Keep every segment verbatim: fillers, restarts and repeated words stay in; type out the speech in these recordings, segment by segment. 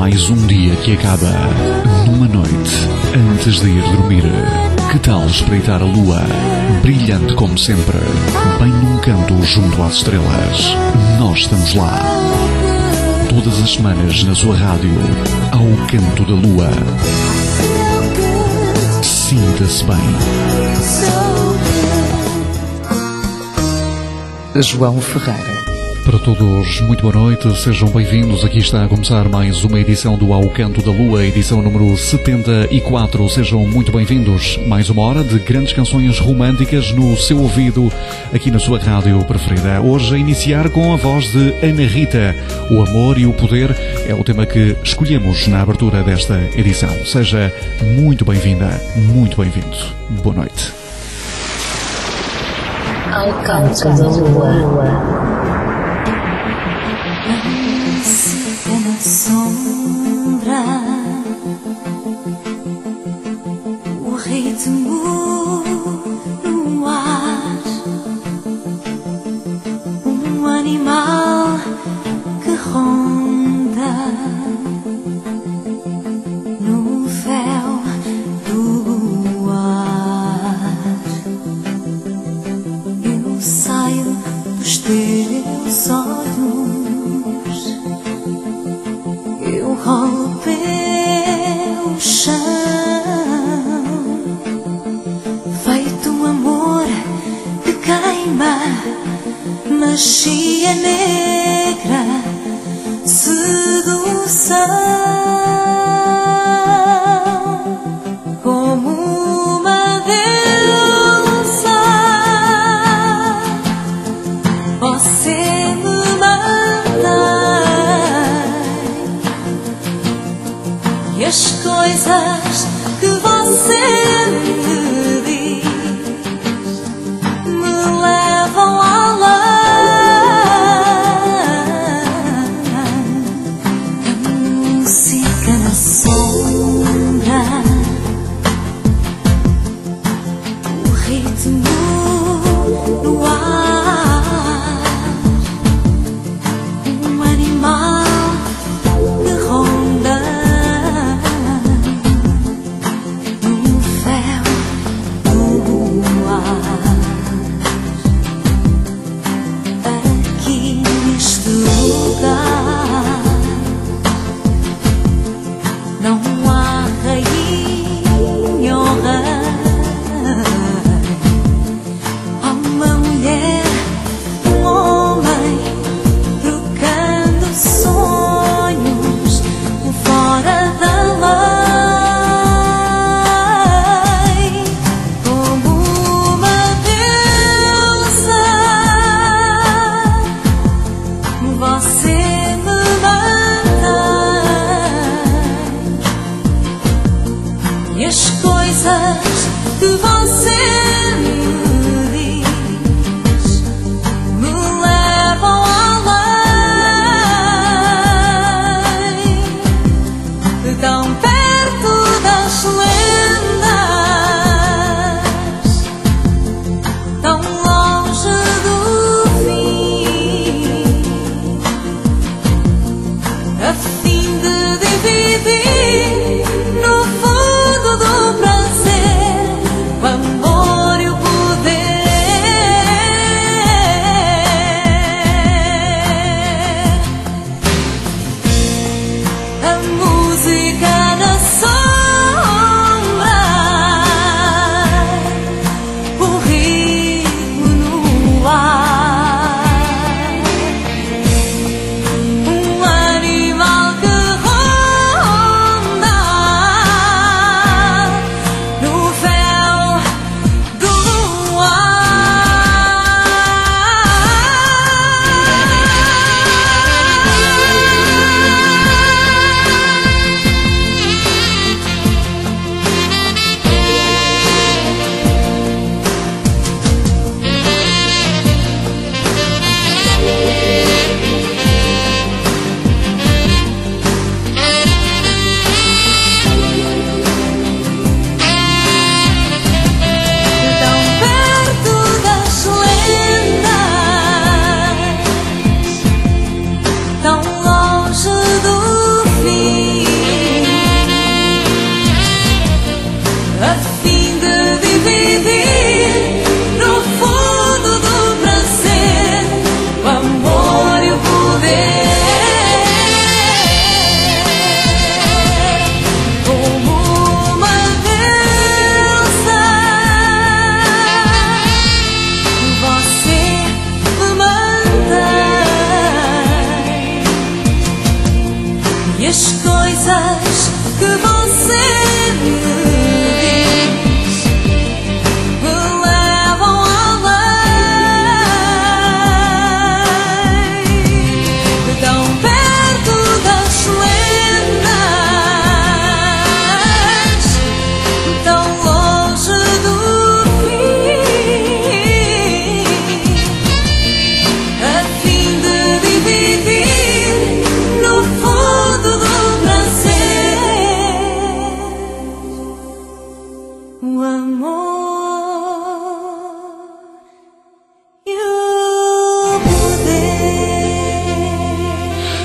mais um dia que acaba numa noite antes de ir dormir. Que tal espreitar a lua, brilhante como sempre, bem num canto junto às estrelas? Nós estamos lá. Todas as semanas na sua rádio, ao canto da lua. Sinta-se bem. João Ferreira. Para todos, muito boa noite, sejam bem-vindos. Aqui está a começar mais uma edição do Ao Canto da Lua, edição número setenta e quatro. Sejam muito bem-vindos. Mais uma hora de grandes canções românticas no seu ouvido, aqui na sua rádio preferida. Hoje a iniciar com a voz de Ana Rita. O amor e o poder é o tema que escolhemos na abertura desta edição. Seja muito bem-vinda, muito bem-vindo. Boa noite. Ao Canto da Lua. Na sombra, o ritmo no ar, um animal que ronda no véu do ar. Eu saio dos teus olhos, eu rolo pelo chão, feito um amor que queima, magia negra, sedução, como uma deusa. Você me mata e as coisas que você me diz me levam além.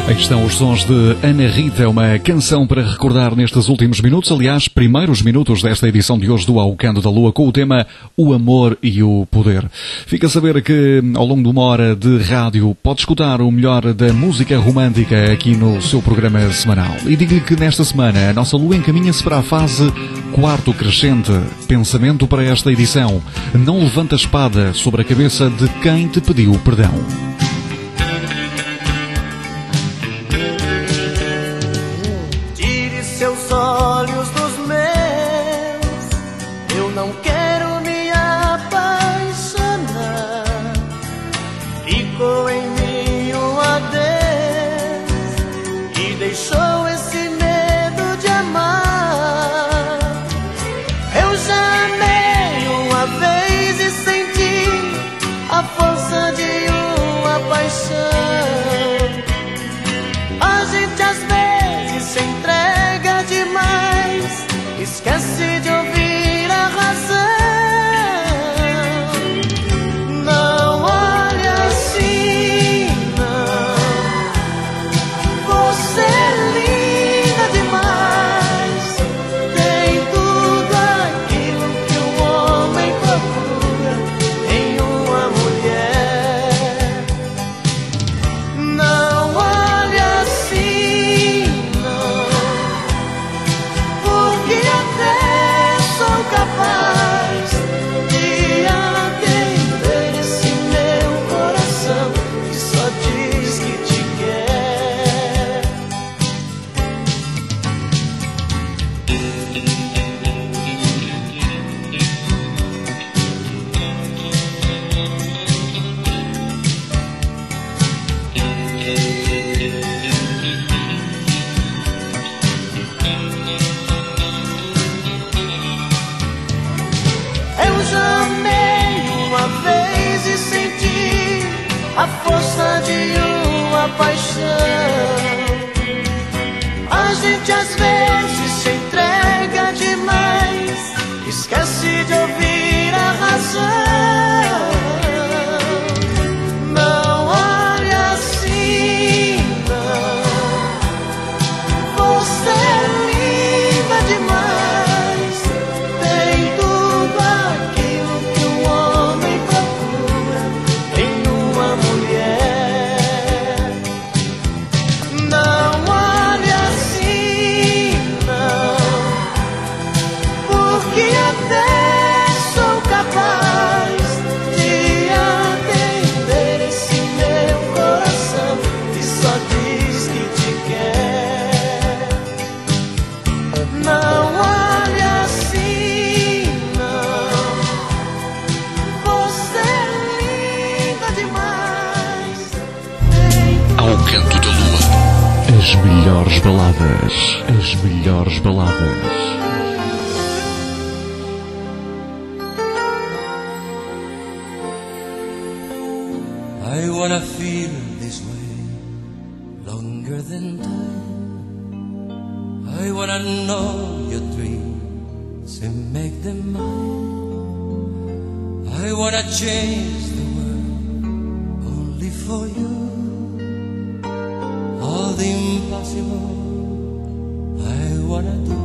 Aqui estão os sons de Ana Rita, uma canção para recordar nestes últimos minutos, aliás, primeiros minutos desta edição de hoje do Ao Canto da Lua, com o tema O Amor e o Poder. Fica a saber que ao longo de uma hora de rádio pode escutar o melhor da música romântica aqui no seu programa semanal. E digo-lhe que nesta semana a nossa Lua encaminha-se para a fase quarto crescente. Pensamento para esta edição: não levanta a espada sobre a cabeça de quem te pediu perdão. Olhos dos meus, eu não quero me apaixonar. Ficou em mim um adeus e deixou esse medo de amar. Eu já amei uma vez e senti a força de uma paixão. A gente às vezes se entrega demais, esquece de ouvir a razão. Não olhe assim, não. Você é linda demais, tem tudo aquilo que um homem procura em uma mulher. Não olhe assim, capaz de atender esse meu coração que só diz que te quer. A força de uma paixão. A gente às vezes se entrega demais, esquece de ouvir a razão. Não olhe assim, não. Você é linda demais, tem tudo aquilo que um homem procura em uma mulher. Não olhe assim, não, porque até sou capaz de atender esse meu coração que só diz que te quer. Não olhe assim, não. Você é linda demais. Ao Canto da Lua. As melhores baladas. As melhores baladas. I wanna feel this way longer than time. I wanna know your dreams and make them mine. I wanna change the world only for you. All the impossible I wanna do.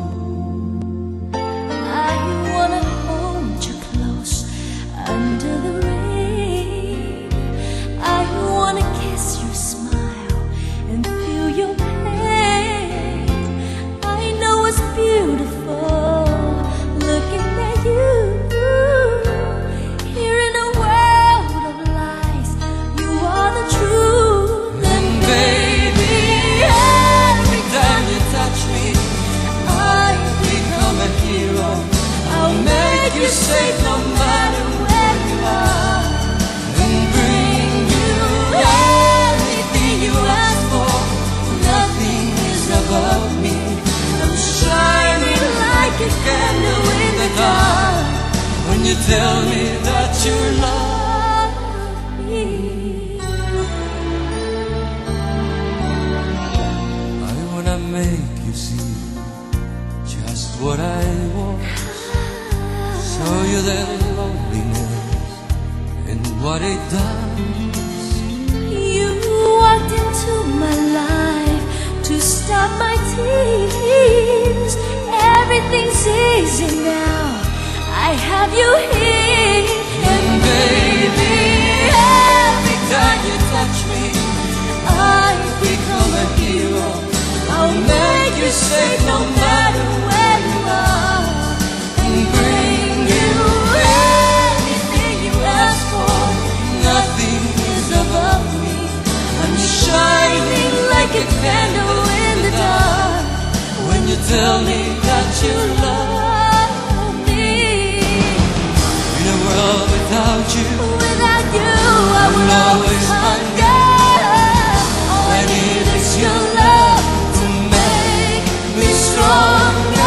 I wanna hold you close under the rain. I wanna kiss your smile and feel your pain. I know it's beautiful looking at you. Here in a world of lies, you are the truth. And baby, every time you touch me, I become a hero. I'll make you safe no matter where you are, and bring you everything you ask for. Nothing is above me. I'm shining like a candle in the dark when you tell me that you love me. I wanna make you see just what I want. Show you that loneliness and what it does. You walked into my life stop my tears. Everything's easy now, I have you here. And baby, every time you touch me, I become a hero. I'll make you safe no matter where you are, and bring you anything you ask for. Nothing is above me. I'm shining like a candle in the dark when you tell me that you love me. In a world without you, Without you, I will will always always hunger. All I need is your love to make me stronger.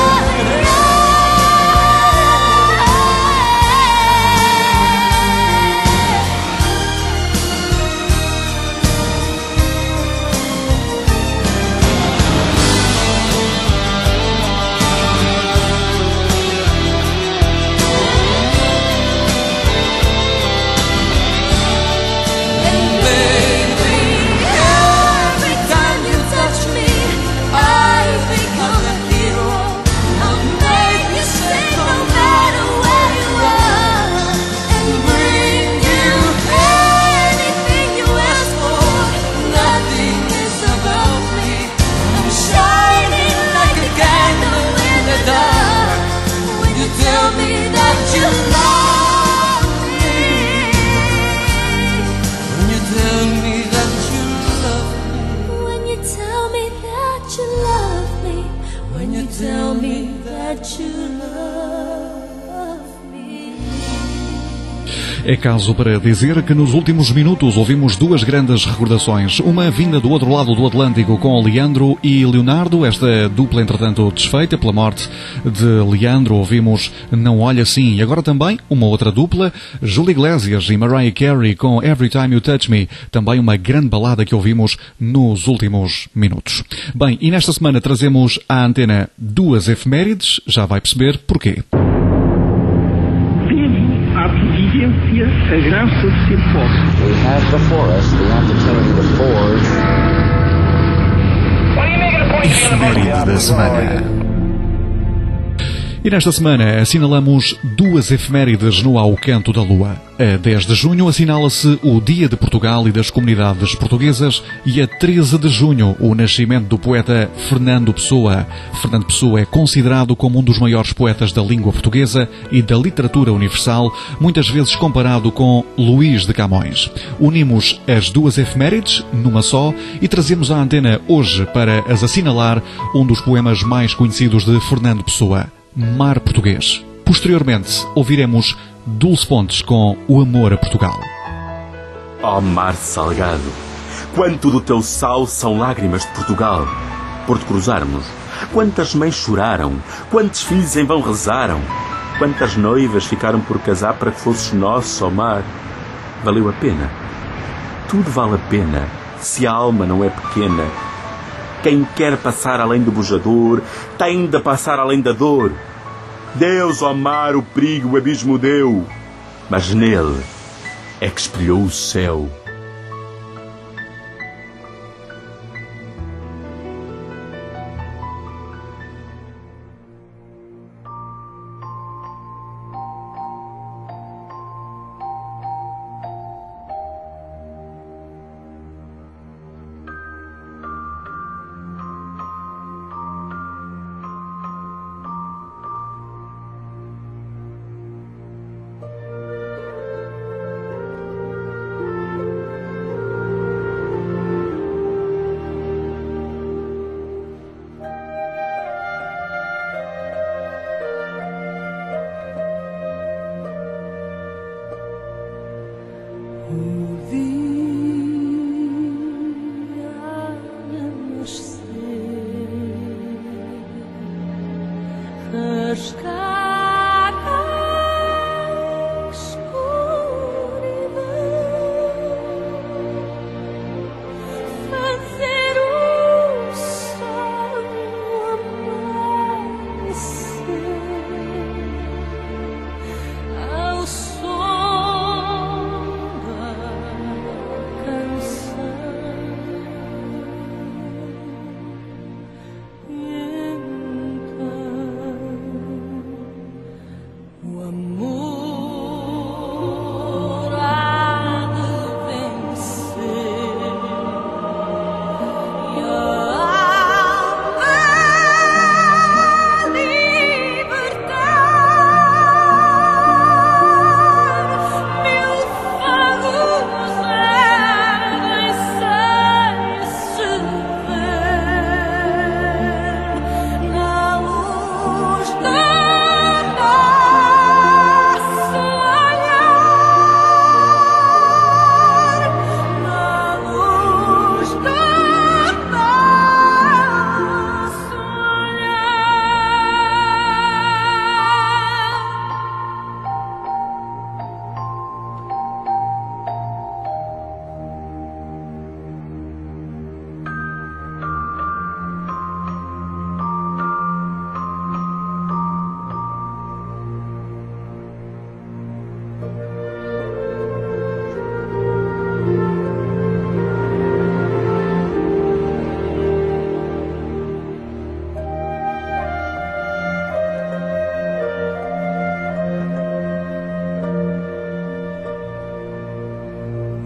Tell me that you love me. É caso para dizer que nos últimos minutos ouvimos duas grandes recordações. Uma vinda do outro lado do Atlântico com Leandro e Leonardo, esta dupla entretanto desfeita pela morte de Leandro. Ouvimos Não Olha Assim. E agora também uma outra dupla, Júlio Iglesias e Mariah Carey com Every Time You Touch Me. Também uma grande balada que ouvimos nos últimos minutos. Bem, e nesta semana trazemos à antena duas efemérides. Já vai perceber porquê. A providência, a graça de ser pobre. We have before us the opportunity to forge. Efeméride da semana. E nesta semana assinalamos duas efemérides no Ao Canto da Lua. A dez de junho assinala-se o Dia de Portugal e das Comunidades Portuguesas e a treze de junho o nascimento do poeta Fernando Pessoa. Fernando Pessoa é considerado como um dos maiores poetas da língua portuguesa e da literatura universal, muitas vezes comparado com Luís de Camões. Unimos as duas efemérides numa só e trazemos à antena hoje para as assinalar um dos poemas mais conhecidos de Fernando Pessoa, Mar Português. Posteriormente, ouviremos Dulce Fontes com O Amor a Portugal. Ó mar salgado, quanto do teu sal são lágrimas de Portugal. Por te cruzarmos, quantas mães choraram, quantos filhos em vão rezaram, quantas noivas ficaram por casar para que fosses nosso, ó mar. Valeu a pena. Tudo vale a pena, se a alma não é pequena. Quem quer passar além do bujador, tem de passar além da dor. Deus, ó mar, o perigo, o abismo deu, mas nele é que espelhou o céu.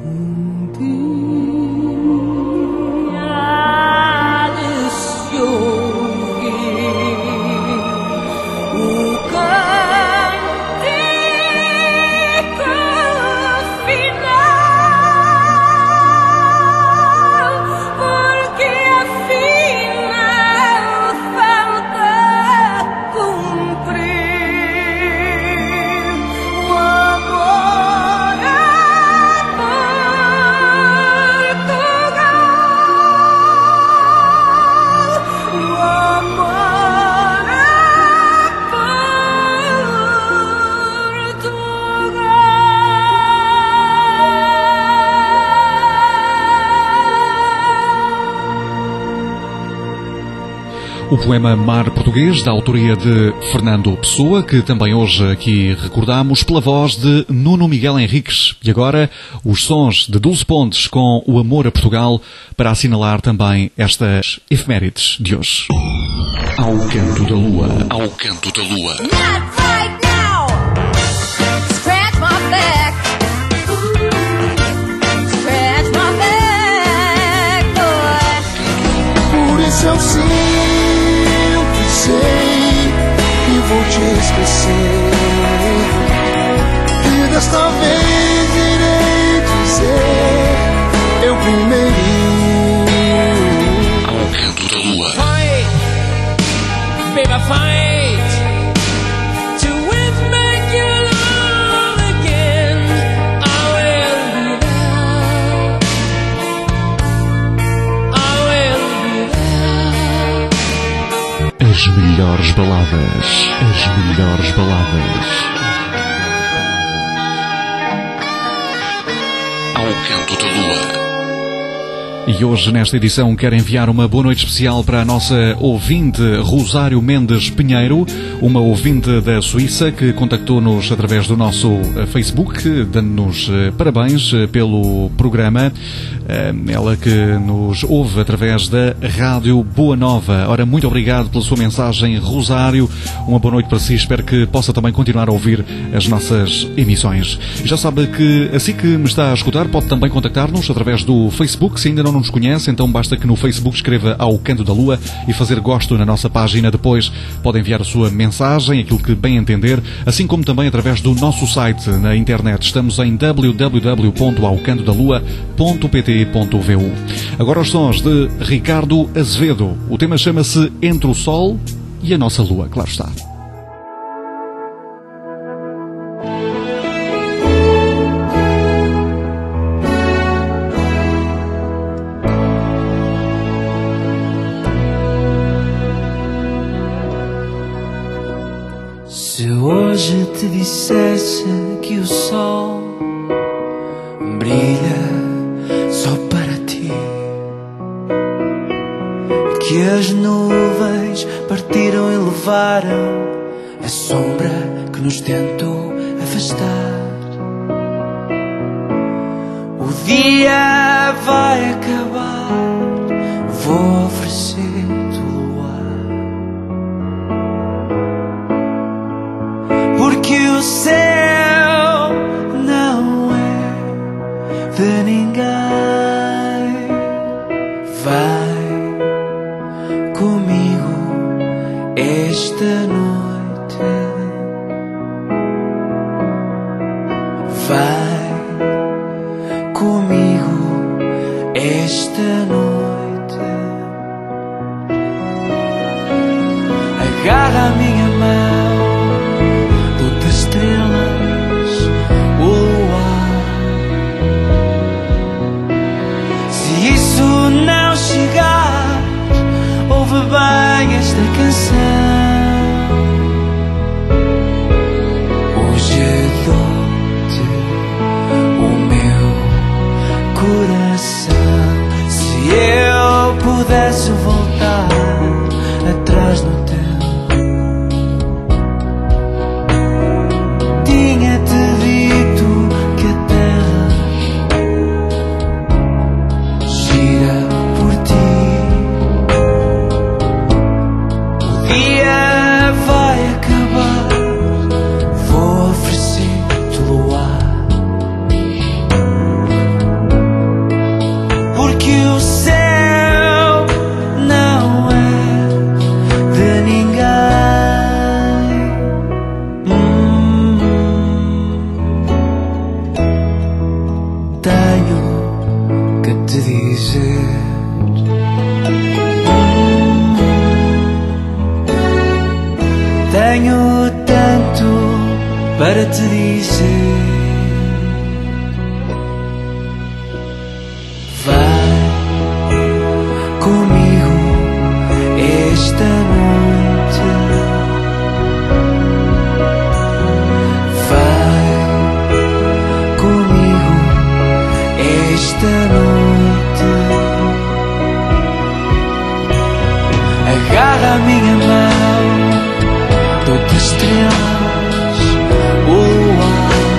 O poema Mar Português, da autoria de Fernando Pessoa, que também hoje aqui recordamos, pela voz de Nuno Miguel Henriques. E agora, os sons de Dulce Pontes com O Amor a Portugal, para assinalar também estas efemérides de hoje. Ao canto da lua, ao canto da lua. Eu sempre sei que vou te esquecer, e desta vez irei dizer eu primeirinho. Ao canto da lua. Fight, baby, fight to win, make you love again. I will be there, I will be there. As melhores baladas, as melhores baladas. Ao canto da lua. E hoje, nesta edição, quero enviar uma boa noite especial para a nossa ouvinte Rosário Mendes Pinheiro, uma ouvinte da Suíça que contactou-nos através do nosso Facebook, dando-nos parabéns pelo programa. Ela que nos ouve através da Rádio Boa Nova. Ora, muito obrigado pela sua mensagem, Rosário. Uma boa noite para si. Espero que possa também continuar a ouvir as nossas emissões. Já sabe que, assim que me está a escutar, pode também contactar-nos através do Facebook. Se ainda não nos conhece, então basta que no Facebook escreva Ao Canto da Lua e fazer gosto na nossa página. Depois pode enviar a sua mensagem, aquilo que bem entender, assim como também através do nosso site na internet. Estamos em w w w ponto ao canto da lua ponto p t ponto v u. Agora os sons de Ricardo Azevedo. O tema chama-se Entre o Sol e a Nossa Lua, claro está. Se hoje te dissesse que o sol brilha só para ti, que as nuvens partiram e levaram a sombra que nos tentou afastar, o dia vai acabar, vou oferecer-te o luar, porque o céu não é de ninguém. Vai comigo esta noite, vai comigo esta noite, agarra a minha mão, dou-te estrelas, o luar. Se isso não chegar, ouve bem esta canção. Hoje dou-te o meu coração. Se eu pudesse voltar atrás no tempo, tinha-te dito que a terra gira por ti. O dia vai acabar, vou oferecer-te o luar, tenho que te dizer. Tenho tanto para te dizer. Vai comigo esta noite. Vai comigo esta noite. Agarra a minha mão, dou-te estrelas, o luar.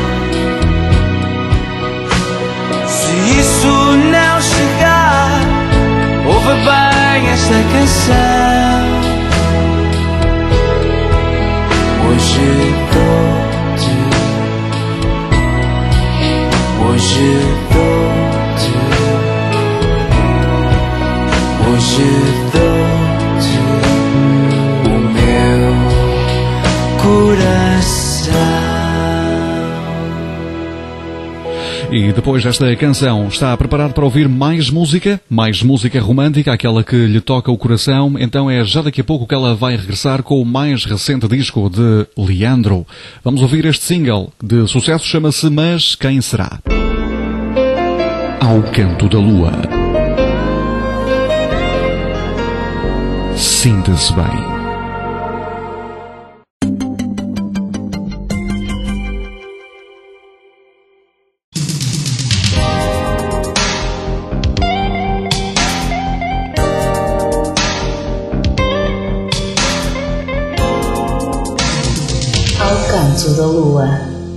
Se isso não chegar, ouve bem esta canção. Hoje dou-te, hoje dou-te, hoje dou-te o meu coração. E depois desta canção, está preparado para ouvir mais música? Mais música romântica, aquela que lhe toca o coração? Então é já daqui a pouco que ela vai regressar com o mais recente disco de Leandro. Vamos ouvir este single de sucesso, chama-se Mas Quem Será? Ao Canto da Lua. Sinta-se bem. Canto da Lua.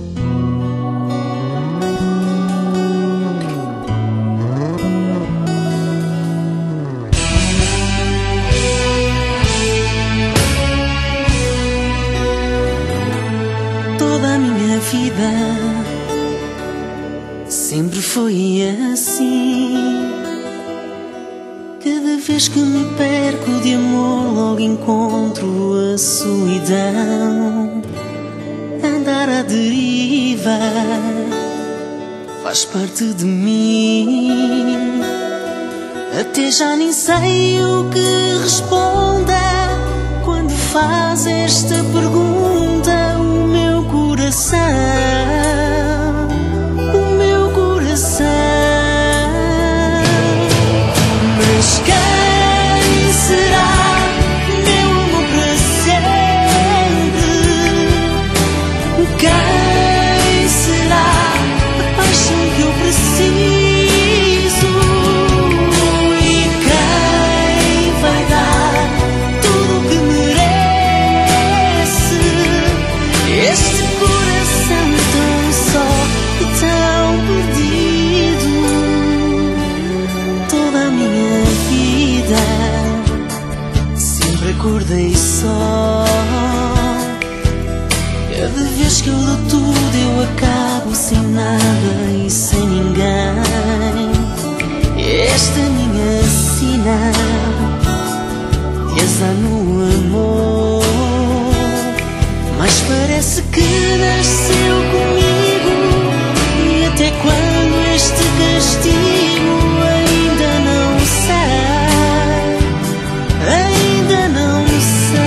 Toda a minha vida sempre foi assim. Cada vez que me perco de amor, logo encontro a solidão. Andar à deriva faz parte de mim. Até já nem sei o que responda quando faz esta pergunta. O meu coração, o meu coração. Mas quem será meu amor para sempre? Quem será a paixão que eu preciso? E quem vai dar tudo o que merece? Este coração tão só e tão perdido. Toda a minha vida sempre acordei só. Cada vez que eu dou tudo, eu acabo sem nada e sem ninguém. Esta é minha sina de azar no amor, mas parece que nasceu comigo. E até quando este castigo ainda não sei, ainda não sei.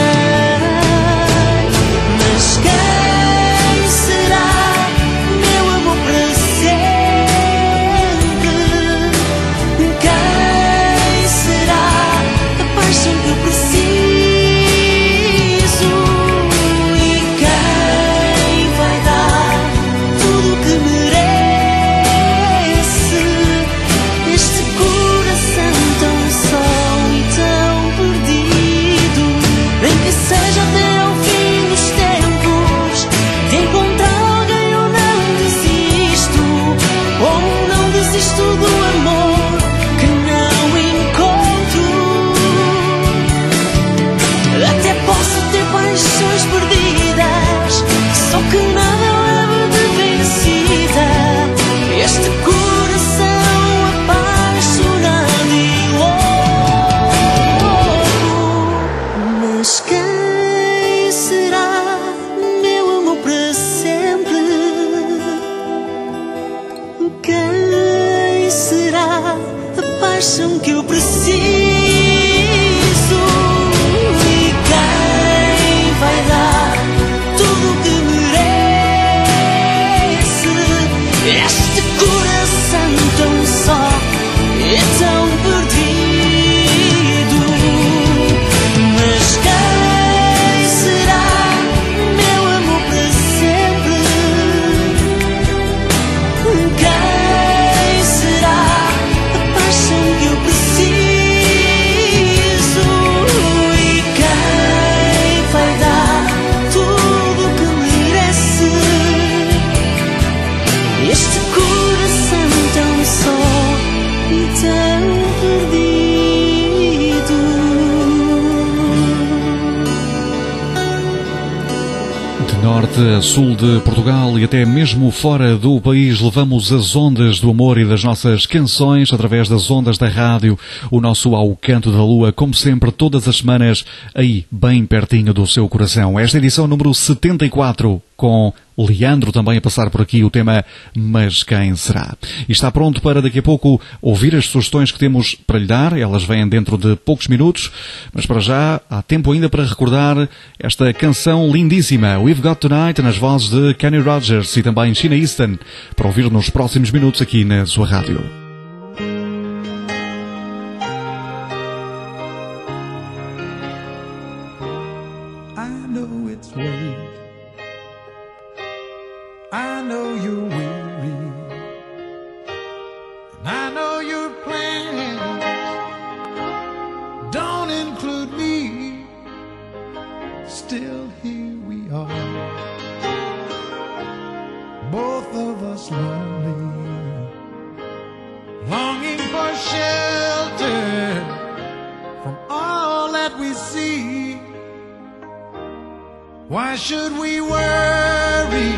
Mas quem será meu amor para sempre? Quem será a paixão que eu preciso? E quem vai dar tudo o que merece? Este coração tão só e tão perdido. Nem que seja até ao fim dos tempos, de encontrar alguém eu não desisto. Ou não desisto do amor que não encontro. Até posso ter paixões perdidas, só que nada leva de vencida. Este coração apaixonado e louco. Mas quem será meu amor para sempre? Quem paixão que eu preciso. E quem vai dar tudo o que merece? Este coração tão só e tão perdido. Mas quem será meu amor para sempre? Quem será a paixão que eu preciso? E quem vai dar tudo o que merece? Este coração tão só e tão perdido. De norte a sul de Portugal e até mesmo fora do país, levamos as ondas do amor e das nossas canções através das ondas da rádio, o nosso Ao Canto da Lua, como sempre, todas as semanas, aí bem pertinho do seu coração. Esta edição número setenta e quatro, com Leandro também a passar por aqui o tema Mas Quem Será? E está pronto para daqui a pouco ouvir as sugestões que temos para lhe dar. Elas vêm dentro de poucos minutos, mas para já há tempo ainda para recordar esta canção lindíssima, We've Got Tonight, nas vozes de Kenny Rogers e também Sheena Easton, para ouvir nos próximos minutos aqui na sua rádio. I know it's late. I know you're weary, and I know your plans don't include me. Still here we are, both of us lonely, longing for shelter from all that we see. Why should we worry?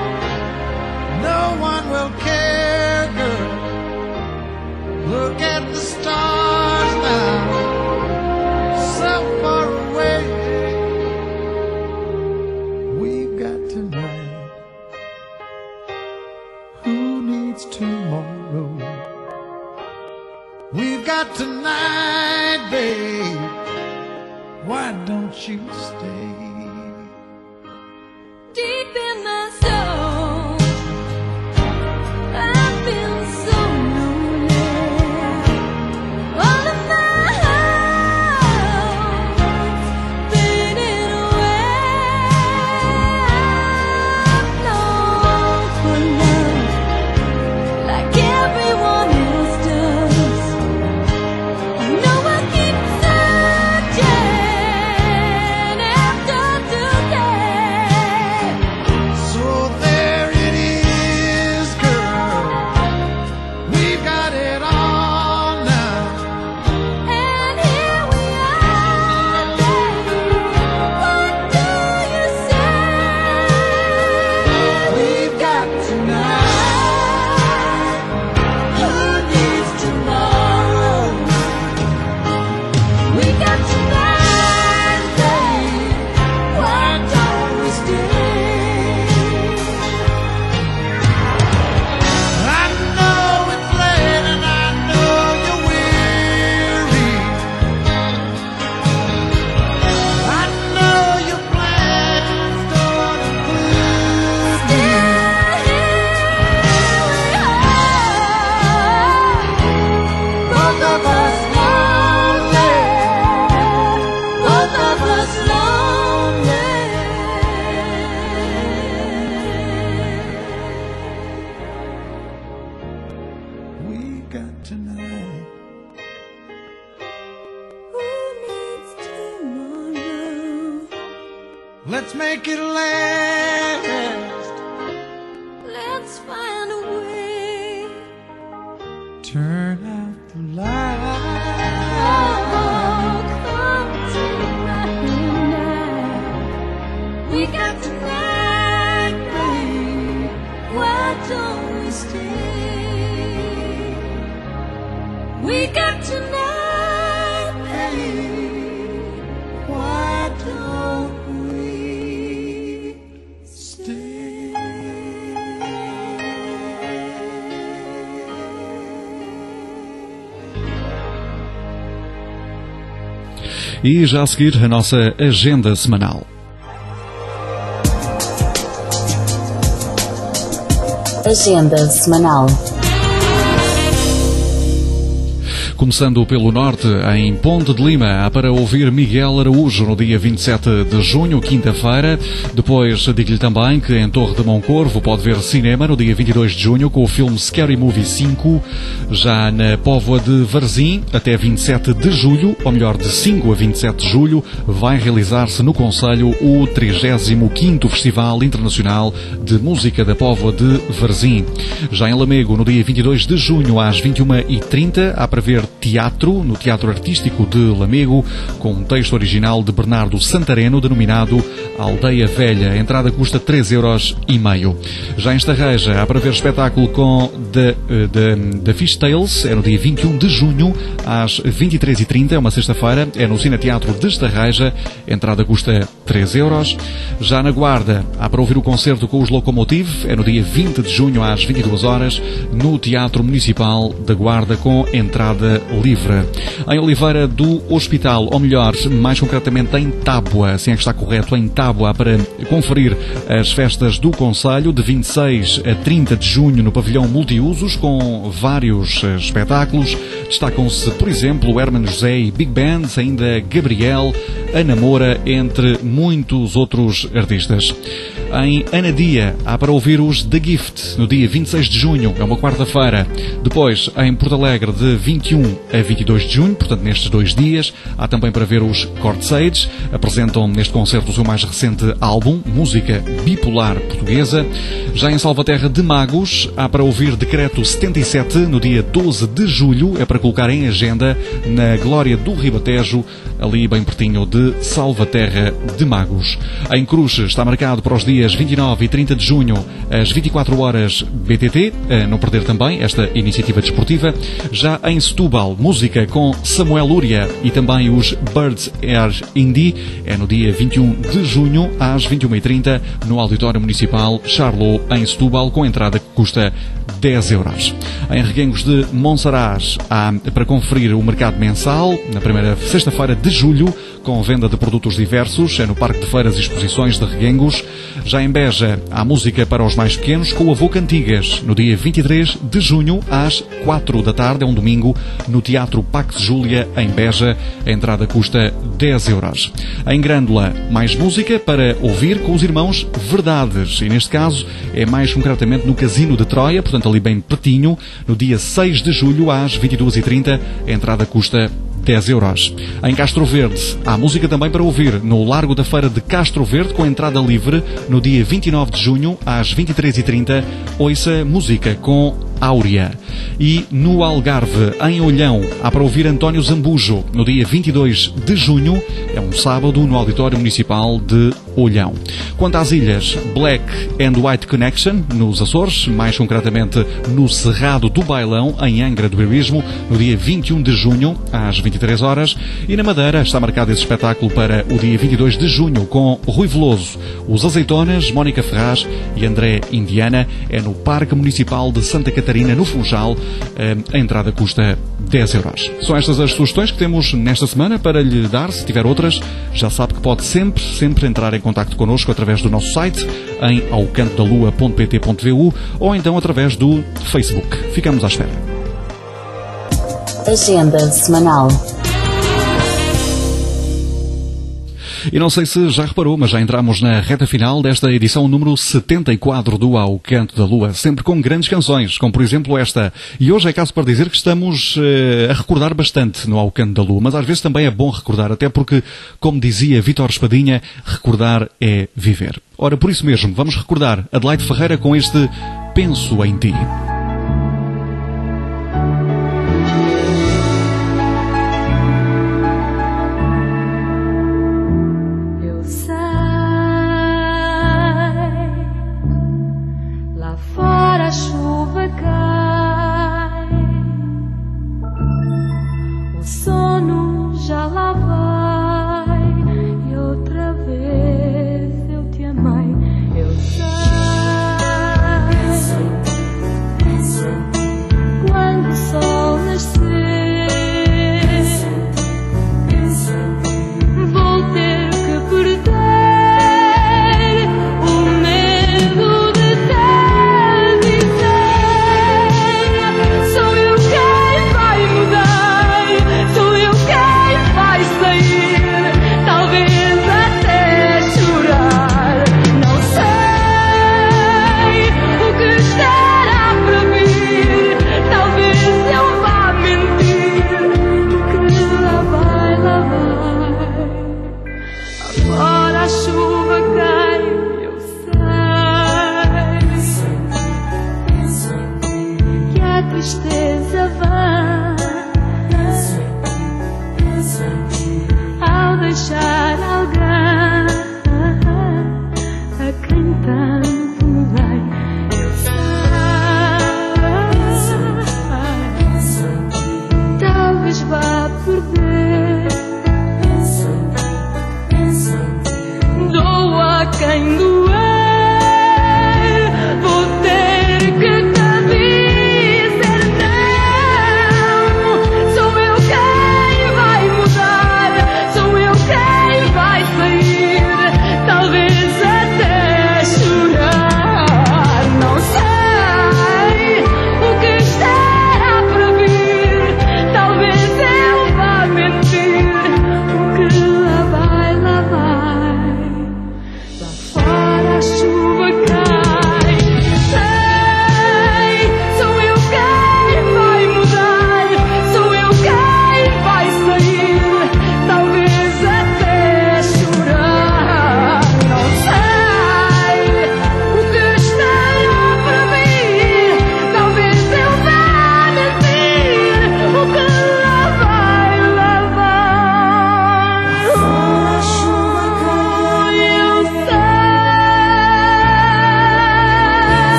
No one will care, girl. Look at the stars now, so far away. We've got tonight. Who needs tomorrow? We've got tonight, babe. Why don't you stay? Deep in my soul, I feel so lonely. All of my heart's fading away. I long for love like everyone else does. I know I keep searching after today. So there it is, girl. We've got it all now. And here we are, baby. What do you say? We've got tonight. Who needs tomorrow? We got tonight, babe. Why don't we stay? I know it's late and I know you're weary. I know your plans don't include me. Both of us lonely. Both of us lonely. We've got tonight. Who needs tomorrow? Let's make it last. Let's find a way. Turn out the lights. Oh, come tonight. We got tonight, babe. Why don't we stay? We got tonight, babe. Why don't we stay? E já a seguir a nossa agenda semanal. Agenda semanal. Começando pelo norte, em Ponte de Lima, há para ouvir Miguel Araújo no dia vinte e sete de junho, quinta-feira. Depois, digo-lhe também que em Torre de Moncorvo pode ver cinema no dia vinte e dois de junho com o filme Scary Movie cinco. Já na Póvoa de Varzim, até vinte e sete de julho, ou melhor, de cinco a vinte e sete de julho, vai realizar-se no concelho o trigésimo quinto Festival Internacional de Música da Póvoa de Varzim. Já em Lamego, no dia vinte e dois de junho, às vinte e uma e trinta, há para ver teatro, no Teatro Artístico de Lamego, com um texto original de Bernardo Santareno, denominado Aldeia Velha. A entrada custa três euros e meio. Já em Estarreja, há para ver espetáculo com The, uh, the, the Fish Tales, é no dia vinte e um de junho, às vinte e três e trinta, é uma sexta-feira, é no Cineteatro de Estarreja, a entrada custa três euros. Já na Guarda, há para ouvir o concerto com os Locomotive, é no dia vinte de junho, às vinte e duas horas, no Teatro Municipal da Guarda, com entrada livre. Em Oliveira do Hospital, ou melhor, mais concretamente em Tábua, assim é que está correto, em Tábua, para conferir as festas do concelho de vinte e seis a trinta de junho no pavilhão multiusos, com vários espetáculos. Destacam-se, por exemplo, o Hermano José e Big Band, ainda Gabriel, Ana Moura, entre muitos outros artistas. Em Anadia, há para ouvir os The Gift, no dia vinte e seis de junho, é uma quarta-feira. Depois, em Porto Alegre, de vinte e um a vinte e dois de junho, portanto nestes dois dias, há também para ver os Chord Sage. Apresentam neste concerto o seu mais recente álbum, música bipolar portuguesa. Já em Salvaterra de Magos, há para ouvir Decreto setenta e sete, no dia doze de julho, é para colocar em agenda, na Glória do Ribatejo, ali bem pertinho de Salvaterra de Magos. Em Cruz está marcado para os dias vinte e nove e trinta de junho, às vinte e quatro horas B T T, a não perder também esta iniciativa desportiva. Já em Setúbal, música com Samuel Lúria e também os Birds Air Indie, é no dia vinte e um de junho, às vinte e uma e trinta, no Auditório Municipal Charlot, em Setúbal, com entrada que custa dez euros. Em Reguengos de Monsaraz, há para conferir o mercado mensal, na primeira sexta-feira de julho, com venda de produtos diversos, é no Parque de Feiras e Exposições de Reguengos. Já em Beja, há música para os mais pequenos com o Avô Cantigas, no dia vinte e três de junho, às quatro da tarde, é um domingo, no Teatro Pax Júlia, em Beja. A entrada custa dez euros. Em Grândola, mais música para ouvir com os irmãos Verdades, e neste caso é mais concretamente no Casino de Troia, portanto ali bem pertinho, no dia seis de julho, às vinte e duas e trinta, a entrada custa dez euros. Em Castro Verde, há música também para ouvir no Largo da Feira de Castro Verde, com entrada livre, no dia vinte e nove de junho, às vinte e três e trinta, ouça música com Áurea. E no Algarve, em Olhão, há para ouvir António Zambujo, no dia vinte e dois de junho, é um sábado, no Auditório Municipal de Olhão. Quanto às ilhas, Black and White Connection, nos Açores, mais concretamente no Cerrado do Bailão, em Angra do Heroísmo, no dia vinte e um de junho, às vinte e três horas. E na Madeira está marcado esse espetáculo para o dia vinte e dois de junho, com Rui Veloso, os Azeitonas, Mónica Ferraz e André Indiana, é no Parque Municipal de Santa Catarina, no Funchal. A entrada custa dez euros. São estas as sugestões que temos nesta semana para lhe dar. Se tiver outras, já sabe que pode sempre, sempre entrar em contacto connosco através do nosso site, em aucantodalua ponto pt ponto vu, ou então através do Facebook. Ficamos à espera. Agenda semanal. E não sei se já reparou, mas já entramos na reta final desta edição número setenta e quatro do Ao Canto da Lua, sempre com grandes canções, como por exemplo esta. E hoje é caso para dizer que estamos uh, a recordar bastante no Ao Canto da Lua, mas às vezes também é bom recordar, até porque, como dizia Vítor Espadinha, recordar é viver. Ora, por isso mesmo, vamos recordar Adelaide Ferreira com este Penso em Ti. Eu sei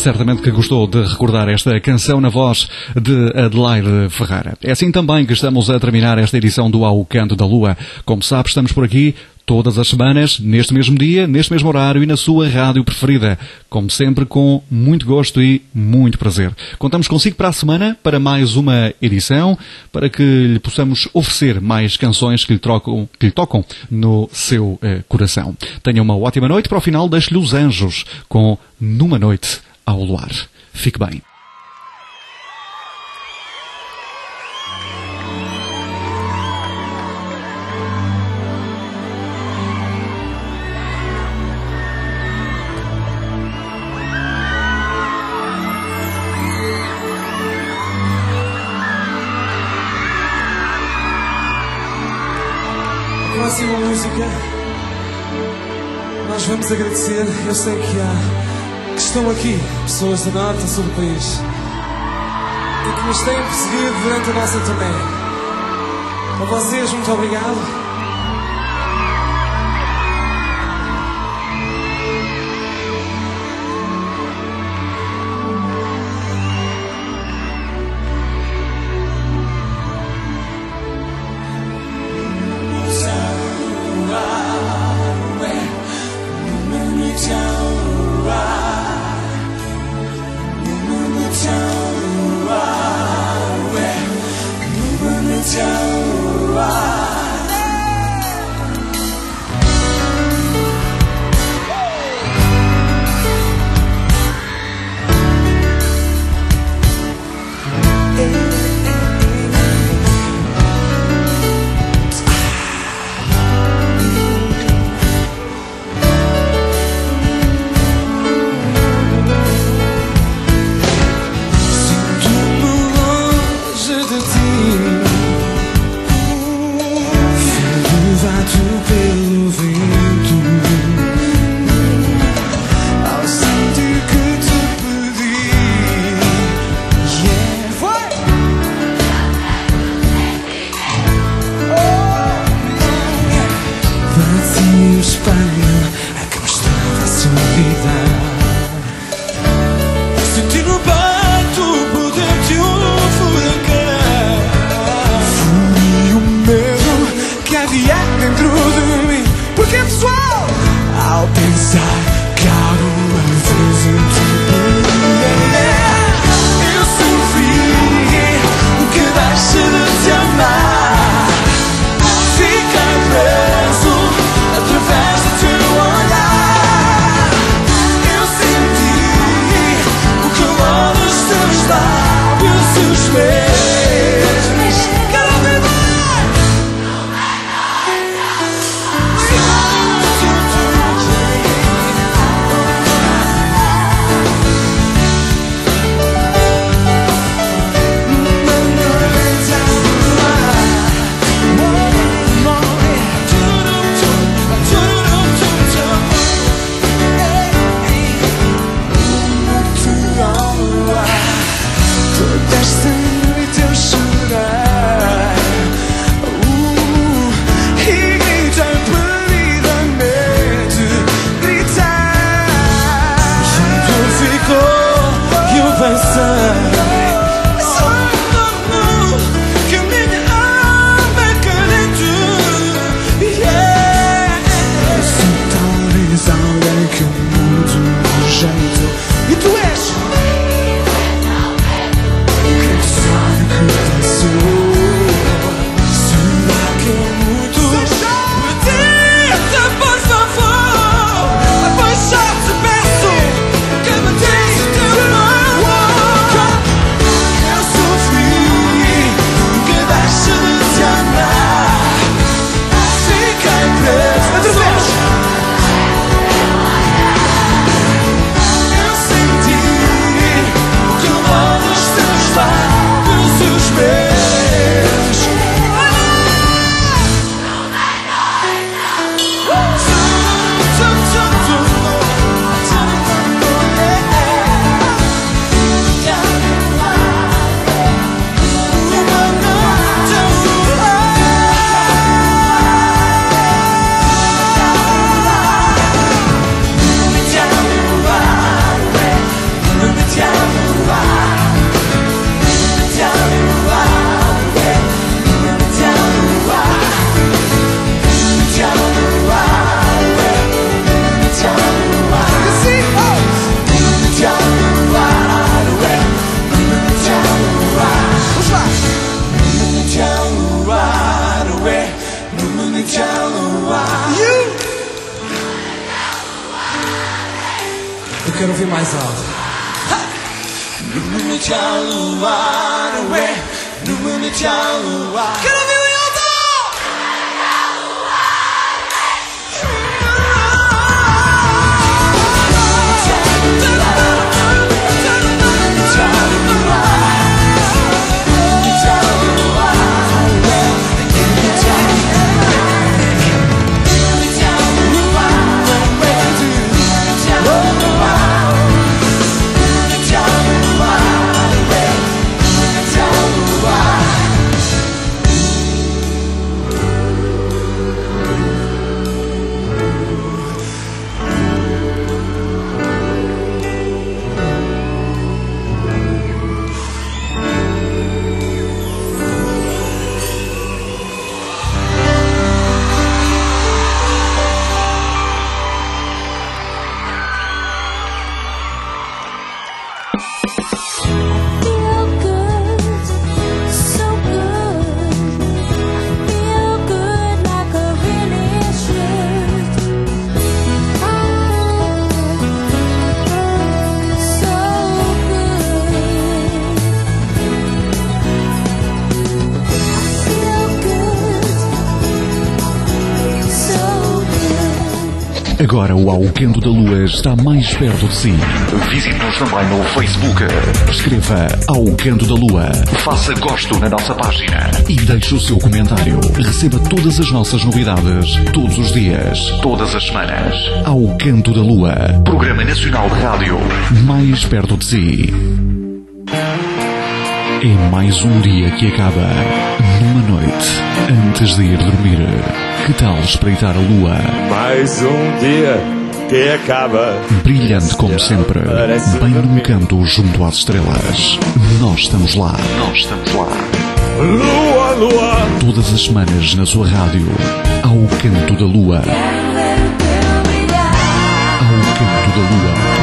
certamente que gostou de recordar esta canção na voz de Adelaide Ferreira. É assim também que estamos a terminar esta edição do Ao Canto da Lua. Como sabe, estamos por aqui todas as semanas, neste mesmo dia, neste mesmo horário e na sua rádio preferida. Como sempre, com muito gosto e muito prazer. Contamos consigo para a semana, para mais uma edição, para que lhe possamos oferecer mais canções que lhe, trocam, que lhe tocam no seu eh, coração. Tenha uma ótima noite. Para o final, deixo-lhe os anjos com Numa Noite ao Luar. Fique bem. Próxima música, nós vamos agradecer. Eu sei que há, que estão aqui pessoas do norte e sul do país e que nos têm perseguido durante a nossa turnê. A vocês, muito obrigado. Eu senti quero ouvir mais alto. No mundo de aluar, ué, no mundo de aluar. Quero ouvir o alto! Agora o Alquendo da Lua está mais perto de si. Visite-nos também no Facebook. Escreva Alquendo da Lua. Faça gosto na nossa página. E deixe o seu comentário. Receba todas as nossas novidades, todos os dias, todas as semanas. Alquendo da Lua. Programa Nacional de Rádio. Mais perto de si. É mais um dia que acaba numa noite antes de ir dormir. Que tal espreitar a lua? Mais um dia que acaba. Brilhante como sempre, bem num canto junto às estrelas. Nós estamos lá. Nós estamos lá. Lua, lua. Todas as semanas na sua rádio. Ao Canto da Lua. Ao Canto da Lua.